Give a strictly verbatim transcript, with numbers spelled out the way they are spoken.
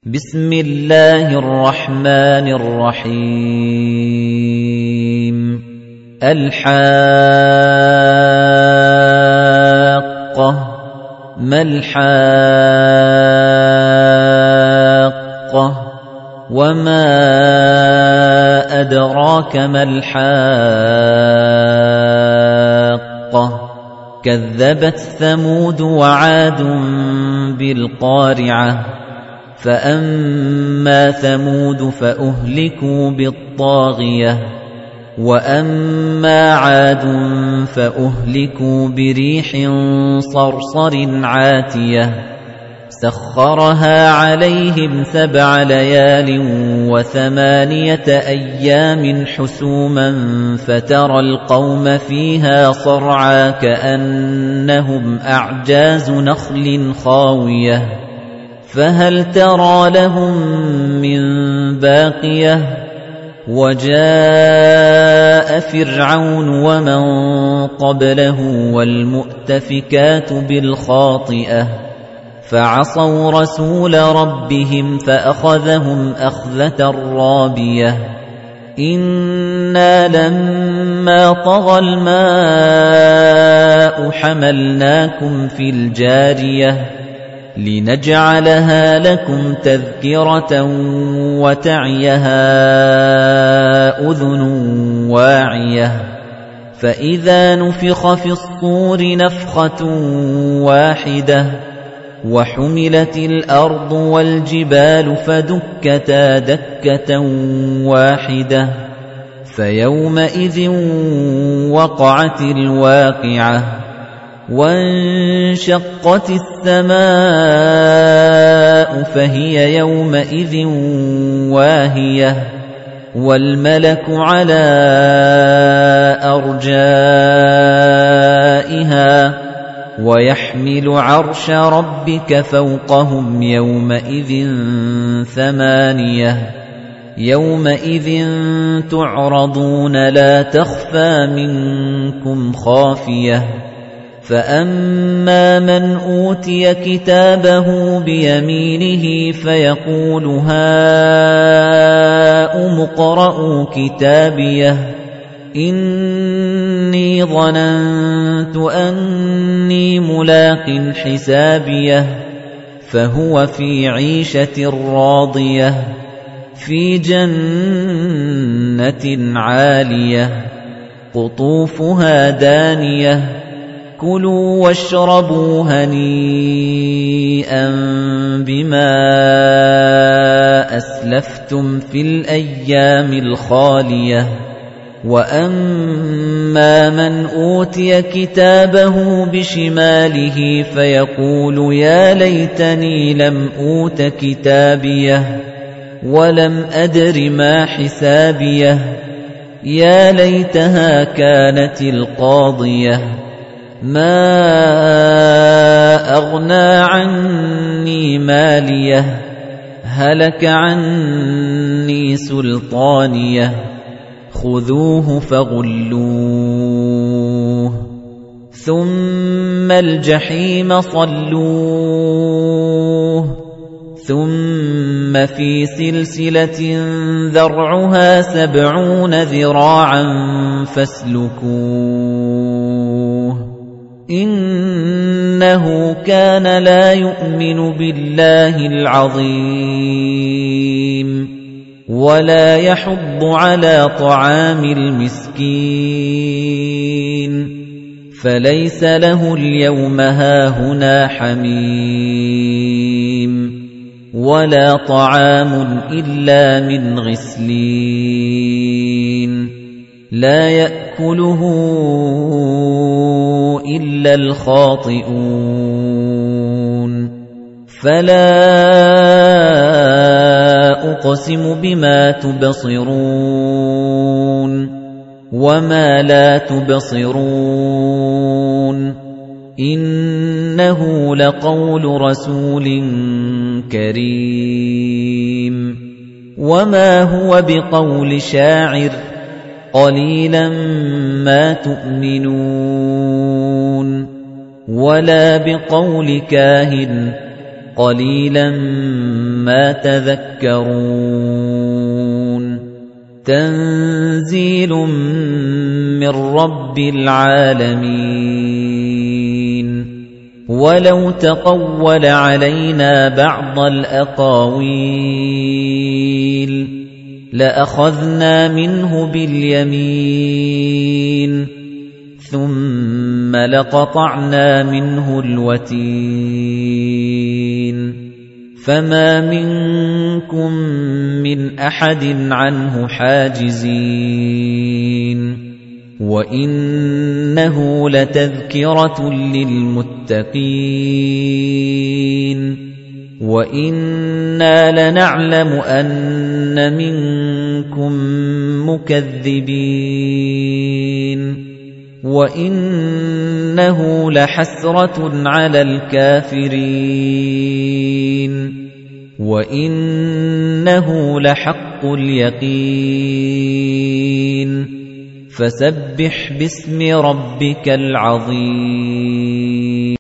بسم الله الرحمن الرحيم الحاقة ما الحاقة وما أدراك ما الحاقة كذبت ثمود وعاد بالقارعة فأما ثمود فأهلكوا بالطاغية وأما عاد فأهلكوا بريح صرصر عاتية سخرها عليهم سبع ليال وثمانية أيام حسوما فترى القوم فيها صرعى كأنهم أعجاز نخل خاوية فهل ترى لهم من باقية وجاء فرعون ومن قبله والمؤتفكات بالخاطئة فعصوا رسول ربهم فأخذهم أخذة رابية إنا لما طغى الماء حملناكم في الجارية لنجعلها لكم تذكرة وتعيها أذن واعية فإذا نفخ في الصور نفخة واحدة وحملت الأرض والجبال فدكتا دكة واحدة فيومئذ وقعت الواقعة وانشقت السماء فهي يومئذ واهية والملك على أرجائها ويحمل عرش ربك فوقهم يومئذ ثمانية يومئذ تعرضون لا تخفى منكم خافية فأما من أوتي كتابه بيمينه فيقول هاؤم اقرءوا كتابيه إني ظننت أني ملاق حسابيه فهو في عيشة راضية في جنة عالية قطوفها دانية كلوا واشربوا هنيئا بما أسلفتم في الأيام الخالية وأما من أوتي كتابه بشماله فيقول يا ليتني لم أوت كتابيه ولم أدر ما حسابيه يا ليتها كانت القاضية ما أغنى عني ماليه هلك عني سلطانيه خذوه فغلوه ثم الجحيم صلوه ثم في سلسلة ذرعها سبعون ذراعا فاسلكوه إنه كان لا يؤمن بالله العظيم ولا يحض على طعام المسكين فليس له اليوم هاهنا حميم ولا طعام إلا من غسلين لا يأكله إلا الخاطئون فلا أقسم بما تبصرون وما لا تبصرون إنه لقول رسول كريم وما هو بقول شاعر قليلا ما تؤمنون ولا بقول كاهن قَلِيلًا مَا تَذَكَّرُونَ تَنزِيلٌ مِّن رَّبِّ الْعَالَمِينَ وَلَوْ تَقَوَّلَ عَلَيْنَا بَعْضَ الْأَقَاوِيلِ لَأَخَذْنَا مِنْهُ بِالْيَمِينِ ثُمَّ لَقَطَعْنَا مِنْهُ الْوَتِينَ فَمَا مِنكُم مِّنْ أَحَدٍ عَنْهُ حَاجِزِينَ وَإِنَّهُ لَتَذْكِرَةٌ لِّلْمُتَّقِينَ وَإِنَّا لَنَعْلَمُ أَنَّ مِنكُم مُّكَذِّبِينَ وَإِنَّهُ لَحَسْرَةٌ عَلَى الْكَافِرِينَ وَإِنَّهُ لَحَقُّ الْيَقِينِ فَسَبِّحْ بِاسْمِ رَبِّكَ الْعَظِيمِ